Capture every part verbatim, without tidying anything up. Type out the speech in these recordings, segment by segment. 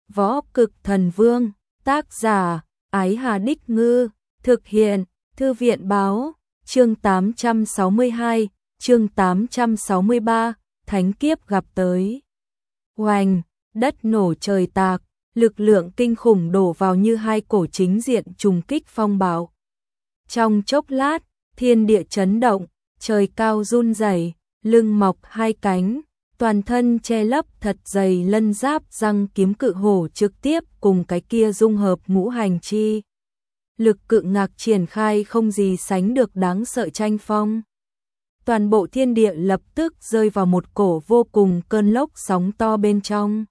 Võ Cực Thần Vương, tác giả, Ái Hà Đích Ngư, thực hiện, Thư viện Báo, chương tám trăm sáu mươi hai, chương tám trăm sáu mươi ba, Thánh Kiếp gặp tới. Oanh, đất nổ trời tạc, lực lượng kinh khủng đổ vào như hai cổ chính diện trùng kích phong bạo. Trong chốc lát, thiên địa chấn động, trời cao run rẩy, lưng mọc hai cánh, toàn thân che lấp thật dày lân giáp răng kiếm cự hổ trực tiếp cùng cái kia dung hợp ngũ hành chi. Lực cự ngạc triển khai không gì sánh được đáng sợ tranh phong. Toàn bộ thiên địa lập tức rơi vào một cổ vô cùng cơn lốc sóng to bên trong.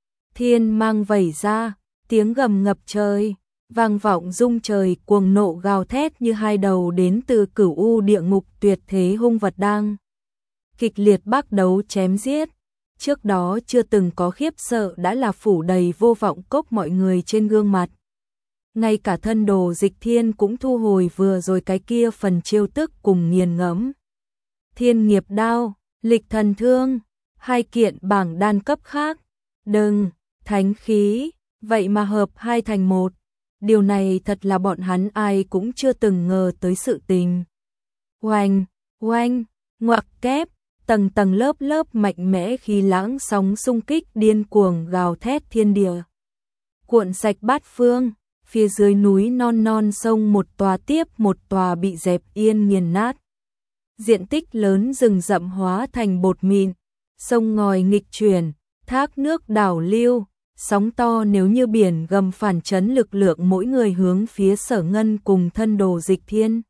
Thiên mang vẩy ra, tiếng gầm ngập trời, vang vọng rung trời, cuồng nộ gào thét như hai đầu đến từ cửu u địa ngục tuyệt thế hung vật đang kịch liệt bắt đấu chém giết. Trước đó chưa từng có khiếp sợ đã là phủ đầy vô vọng cốc mọi người trên gương mặt. Ngay cả thân đồ Dịch Thiên cũng thu hồi vừa rồi cái kia phần chiêu tức cùng nghiền ngẫm. Thiên nghiệp đao, lịch thần thương, hai kiện bảng đan cấp khác, đừng, thánh khí, vậy mà hợp hai thành một. Điều này thật là bọn hắn ai cũng chưa từng ngờ tới sự tình. Oanh, oanh, ngoặc kép, tầng tầng lớp lớp mạnh mẽ khí lãng sóng xung kích điên cuồng gào thét thiên địa. Cuộn sạch bát phương, phía dưới núi non non sông một tòa tiếp một tòa bị dẹp yên nghiền nát. Diện tích lớn rừng rậm hóa thành bột mịn, sông ngòi nghịch chuyển, thác nước đảo lưu, sóng to nếu như biển gầm phản chấn lực lượng mỗi người hướng phía Sở Ngân cùng thân đồ Dịch Thiên.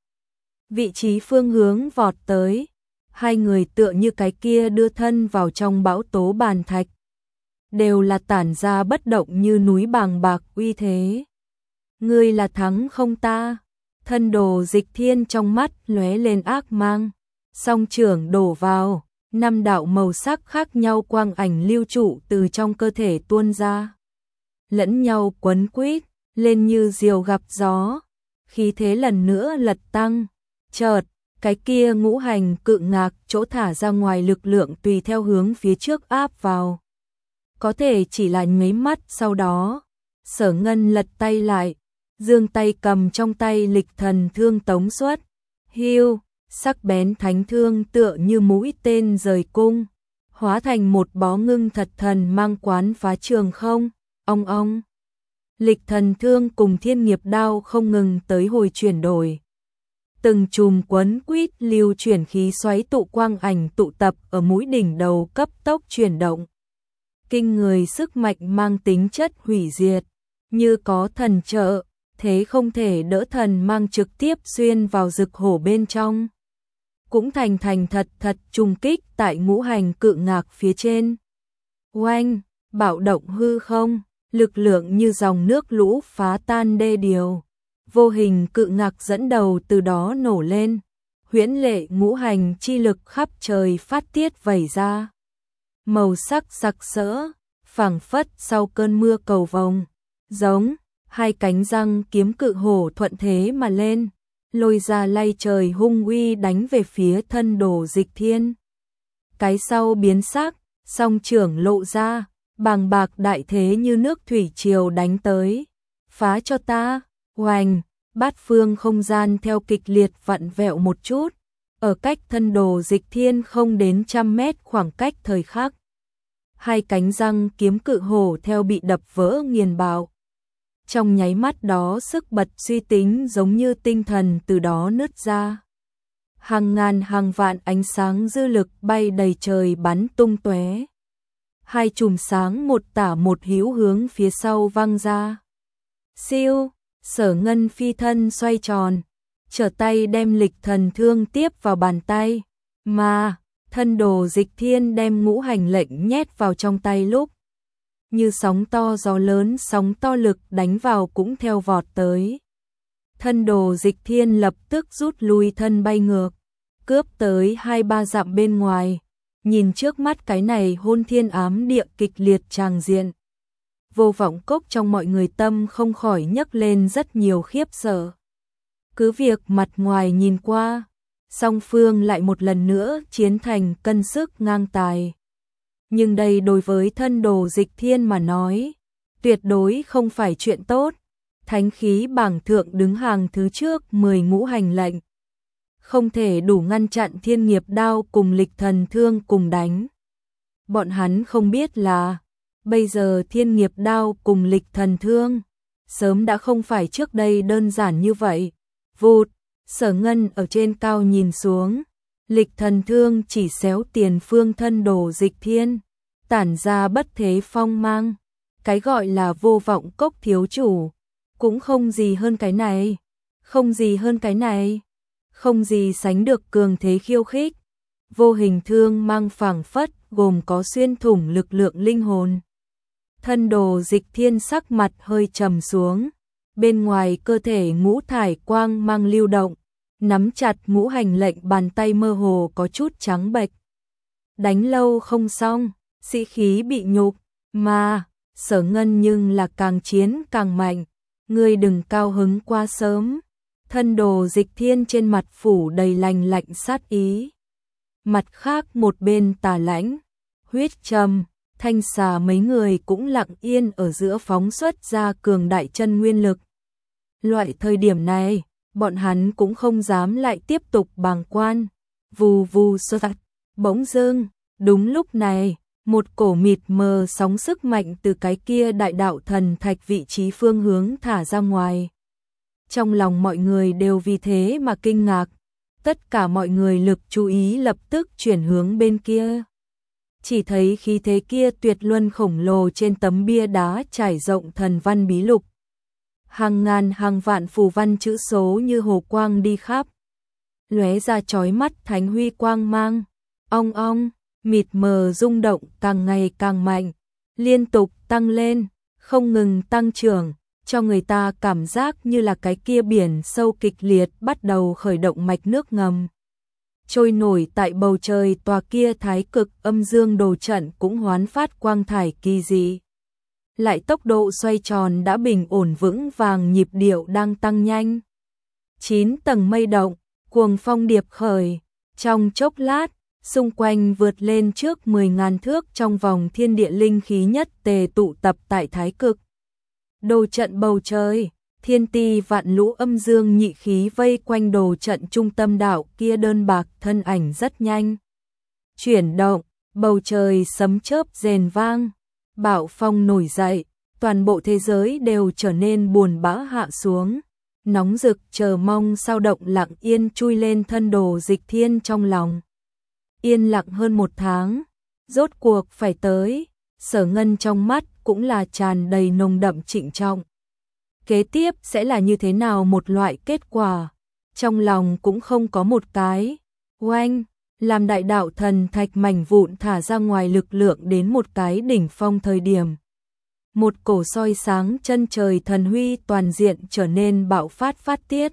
Vị trí phương hướng vọt tới, hai người tựa như cái kia đưa thân vào trong bão tố bàn thạch. Đều là tản ra bất động như núi bàng bạc uy thế. Ngươi là thắng không ta? Thân đồ Dịch Thiên trong mắt lóe lên ác mang. Song trưởng đổ vào, năm đạo màu sắc khác nhau quang ảnh lưu trụ từ trong cơ thể tuôn ra. Lẫn nhau quấn quýt, lên như diều gặp gió. Khí thế lần nữa lật tăng. Chợt, cái kia ngũ hành cự ngạc chỗ thả ra ngoài lực lượng tùy theo hướng phía trước áp vào. Có thể chỉ là nháy mắt sau đó. Sở Ngân lật tay lại, giương tay cầm trong tay lịch thần thương tống xuất. Hiu, sắc bén thánh thương tựa như mũi tên rời cung, hóa thành một bó ngưng thật thần mang quán phá trường không, ong ong. Lịch thần thương cùng thiên nghiệp đao không ngừng tới hồi chuyển đổi. Từng chùm quấn quýt lưu chuyển khí xoáy tụ quang ảnh tụ tập ở mũi đỉnh đầu cấp tốc chuyển động. Kinh người sức mạnh mang tính chất hủy diệt, như có thần trợ, thế không thể đỡ thần mang trực tiếp xuyên vào rực hổ bên trong. Cũng thành thành thật thật trùng kích tại ngũ hành cự ngạc phía trên. Oanh, bạo động hư không, lực lượng như dòng nước lũ phá tan đê điều. Vô hình cự ngạc dẫn đầu từ đó nổ lên, huyễn lệ ngũ hành chi lực khắp trời phát tiết vẩy ra. Màu sắc sặc sỡ, phảng phất sau cơn mưa cầu vồng, giống hai cánh răng kiếm cự hổ thuận thế mà lên, lôi ra lay trời hung uy đánh về phía thân đồ Dịch Thiên. Cái sau biến sắc, song trưởng lộ ra, bàng bạc đại thế như nước thủy triều đánh tới. Phá cho ta! Oanh, bát phương không gian theo kịch liệt vặn vẹo một chút, ở cách thân đồ Dịch Thiên không đến trăm mét khoảng cách thời khắc. Hai cánh răng kiếm cự hổ theo bị đập vỡ nghiền bạo. Trong nháy mắt đó sức bật suy tính giống như tinh thần từ đó nứt ra. Hàng ngàn hàng vạn ánh sáng dư lực bay đầy trời bắn tung tóe. Hai chùm sáng một tả một hữu hướng phía sau văng ra. Siêu! Sở Ngân phi thân xoay tròn, trở tay đem lịch thần thương tiếp vào bàn tay, mà thân đồ Dịch Thiên đem ngũ hành lệnh nhét vào trong tay lúc. Như sóng to gió lớn sóng to lực đánh vào cũng theo vọt tới. Thân đồ Dịch Thiên lập tức rút lui thân bay ngược, cướp tới hai ba dặm bên ngoài, nhìn trước mắt cái này hôn thiên ám địa kịch liệt tràng diện. Vô vọng cốc trong mọi người tâm không khỏi nhấc lên rất nhiều khiếp sợ. Cứ việc mặt ngoài nhìn qua, song phương lại một lần nữa chiến thành cân sức ngang tài. Nhưng đây đối với thân đồ Dịch Thiên mà nói, tuyệt đối không phải chuyện tốt. Thánh khí bảng thượng đứng hàng thứ trước mười ngũ hành lệnh. Không thể đủ ngăn chặn thiên nghiệp đao cùng lịch thần thương cùng đánh. Bọn hắn không biết là, bây giờ thiên nghiệp đao cùng lịch thần thương, sớm đã không phải trước đây đơn giản như vậy. Vụt, Sở Ngân ở trên cao nhìn xuống, lịch thần thương chỉ xéo tiền phương thân đồ Dịch Thiên, tản ra bất thế phong mang. Cái gọi là vô vọng cốc thiếu chủ, cũng không gì hơn cái này, không gì hơn cái này, không gì sánh được cường thế khiêu khích. Vô hình thương mang phảng phất gồm có xuyên thủng lực lượng linh hồn. Thân đồ Dịch Thiên sắc mặt hơi trầm xuống, bên ngoài cơ thể ngũ thải quang mang lưu động, nắm chặt ngũ hành lệnh bàn tay mơ hồ có chút trắng bệch. Đánh lâu không xong, sĩ khí bị nhục, mà Sở Ngân nhưng là càng chiến càng mạnh, ngươi đừng cao hứng quá sớm. Thân đồ Dịch Thiên trên mặt phủ đầy lành lạnh sát ý. Mặt khác một bên Tà Lãnh, Huyết Trầm, Thanh Xà mấy người cũng lặng yên ở giữa phóng xuất ra cường đại chân nguyên lực. Loại thời điểm này, bọn hắn cũng không dám lại tiếp tục bàng quan. Vù vù sơ tạch, bỗng dưng, đúng lúc này, một cổ mịt mờ sóng sức mạnh từ cái kia đại đạo thần thạch vị trí phương hướng thả ra ngoài. Trong lòng mọi người đều vì thế mà kinh ngạc, tất cả mọi người lực chú ý lập tức chuyển hướng bên kia. Chỉ thấy khí thế kia tuyệt luân khổng lồ trên tấm bia đá trải rộng thần văn bí lục. Hàng ngàn hàng vạn phù văn chữ số như hồ quang đi khắp, lóe ra chói mắt thánh huy quang mang. Ong ong, mịt mờ rung động càng ngày càng mạnh, liên tục tăng lên, không ngừng tăng trưởng, cho người ta cảm giác như là cái kia biển sâu kịch liệt bắt đầu khởi động mạch nước ngầm. Trôi nổi tại bầu trời tòa kia thái cực âm dương đồ trận cũng hoán phát quang thải kỳ dị. Lại tốc độ xoay tròn đã bình ổn vững vàng, nhịp điệu đang tăng nhanh. Chín tầng mây động, cuồng phong điệp khởi, trong chốc lát, xung quanh vượt lên trước mười ngàn thước trong vòng thiên địa linh khí nhất tề tụ tập tại thái cực đồ trận bầu trời. Thiên ti vạn lũ âm dương nhị khí vây quanh đồ trận trung tâm đạo kia đơn bạc thân ảnh rất nhanh chuyển động, bầu trời sấm chớp rền vang, bão phong nổi dậy, toàn bộ thế giới đều trở nên buồn bã hạ xuống, nóng rực chờ mong sao động lặng yên chui lên thân đồ Dịch Thiên trong lòng. Yên lặng hơn một tháng, rốt cuộc phải tới. Sở Ngân trong mắt cũng là tràn đầy nồng đậm trịnh trọng. Kế tiếp sẽ là như thế nào một loại kết quả, trong lòng cũng không có một cái. Oanh, làm đại đạo thần thạch mảnh vụn thả ra ngoài lực lượng đến một cái đỉnh phong thời điểm. Một cổ soi sáng chân trời thần huy toàn diện trở nên bạo phát phát tiết.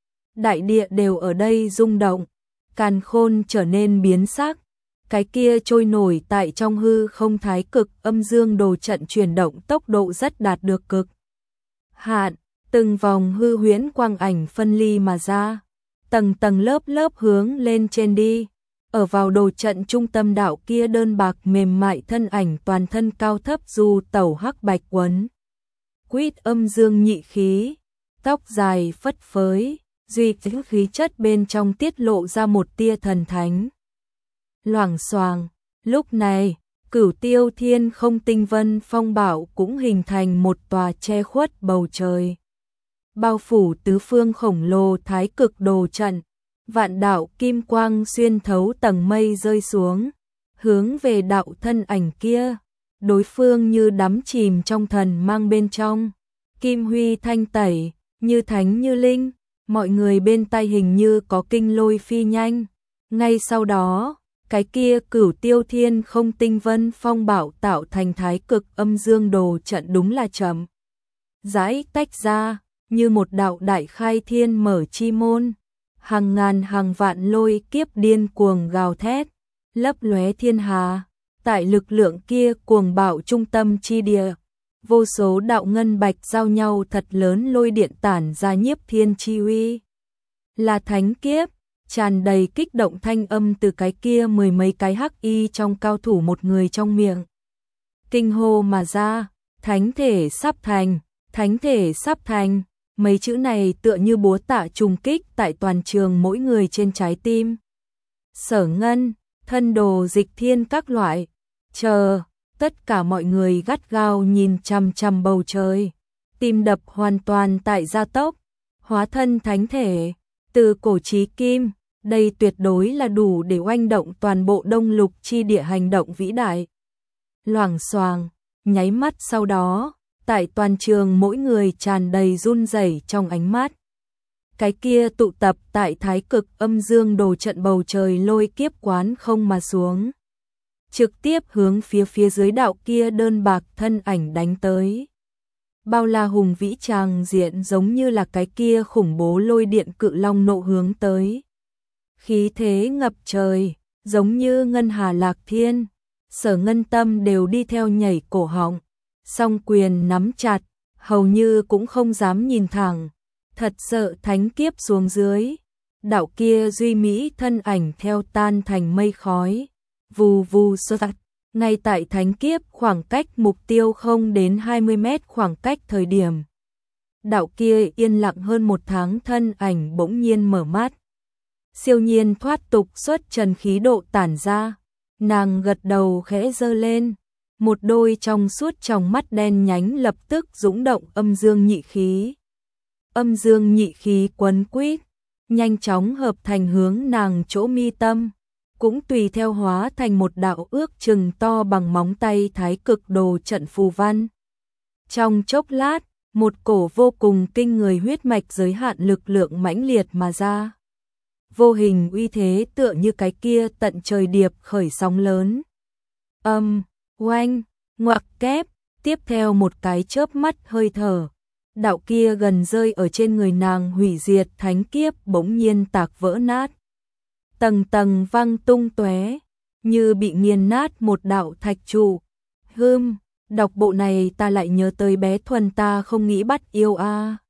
Đại địa đều ở đây rung động, càn khôn trở nên biến sắc. Cái kia trôi nổi tại trong hư không thái cực âm dương đồ trận chuyển động tốc độ rất đạt được cực hạn, từng vòng hư huyễn quang ảnh phân ly mà ra, tầng tầng lớp lớp hướng lên trên đi. Ở vào đồ trận trung tâm đạo kia đơn bạc mềm mại thân ảnh toàn thân cao thấp du tẩu hắc bạch quấn quýt âm dương nhị khí, tóc dài phất phới, duy tính khí chất bên trong tiết lộ ra một tia thần thánh. Loảng xoàng, lúc này, Cửu Tiêu Thiên Không Tinh Vân Phong Bảo cũng hình thành một tòa che khuất bầu trời, bao phủ tứ phương khổng lồ thái cực đồ trận. Vạn đạo kim quang xuyên thấu tầng mây rơi xuống, hướng về đạo thân ảnh kia. Đối phương như đắm chìm trong thần mang bên trong, kim huy thanh tẩy, như thánh như linh. Mọi người bên tai hình như có kinh lôi phi nhanh. Ngay sau đó, cái kia Cửu Tiêu Thiên Không Tinh Vân Phong Bảo tạo thành thái cực âm dương đồ trận đúng là chậm rãi tách ra, như một đạo đại khai thiên mở chi môn. Hàng ngàn hàng vạn lôi kiếp điên cuồng gào thét, lấp lóe thiên hà. Tại lực lượng kia cuồng bạo trung tâm chi địa, vô số đạo ngân bạch giao nhau thật lớn lôi điện tản ra nhiếp thiên chi uy. Là thánh kiếp, tràn đầy kích động thanh âm từ cái kia mười mấy cái hắc y trong cao thủ một người trong miệng kinh hô mà ra. thánh thể sắp thành, thánh thể sắp thành. Mấy chữ này tựa như búa tạ trùng kích tại toàn trường mỗi người trên trái tim. Sở Ngân, thân đồ Dịch Thiên các loại, chờ, tất cả mọi người gắt gao nhìn chằm chằm bầu trời, tim đập hoàn toàn tại gia tốc, hóa thân thánh thể, từ cổ chí kim, đây tuyệt đối là đủ để oanh động toàn bộ Đông Lục chi địa hành động vĩ đại. Loảng xoảng, nháy mắt sau đó, tại toàn trường mỗi người tràn đầy run rẩy trong ánh mắt. Cái kia tụ tập tại Thái Cực Âm Dương Đồ trận bầu trời lôi kiếp quán không mà xuống, trực tiếp hướng phía phía dưới đạo kia đơn bạc thân ảnh đánh tới. Bao la hùng vĩ tràng diện giống như là cái kia khủng bố lôi điện cự long nộ hướng tới. Khí thế ngập trời, giống như ngân hà lạc thiên, Sở Ngân tâm đều đi theo nhảy cổ họng, song quyền nắm chặt, hầu như cũng không dám nhìn thẳng, thật sợ thánh kiếp xuống dưới. Đạo kia duy mỹ thân ảnh theo tan thành mây khói, vù vù xuất tắt. Ngay tại thánh kiếp khoảng cách mục tiêu không đến hai mươi mét khoảng cách thời điểm. Đạo kia yên lặng hơn một tháng thân ảnh bỗng nhiên mở mắt. Siêu nhiên thoát tục xuất trần khí độ tản ra. Nàng gật đầu khẽ giơ lên. Một đôi trong suốt tròng mắt đen nhánh lập tức dũng động âm dương nhị khí. Âm dương nhị khí quấn quýt, nhanh chóng hợp thành hướng nàng chỗ mi tâm. Cũng tùy theo hóa thành một đạo ước chừng to bằng móng tay Thái Cực Đồ trận phù văn. Trong chốc lát, một cổ vô cùng kinh người huyết mạch giới hạn lực lượng mãnh liệt mà ra. Vô hình uy thế tựa như cái kia tận trời điệp khởi sóng lớn. Âm, oanh, ngoặc kép, tiếp theo một cái chớp mắt hơi thở. Đạo kia gần rơi ở trên người nàng hủy diệt thánh kiếp bỗng nhiên tạc vỡ nát. Tầng tầng văng tung tóe, như bị nghiền nát một đạo thạch trụ. Hưm, đọc bộ này ta lại nhớ tới bé Thuần ta không nghĩ bắt yêu a. À.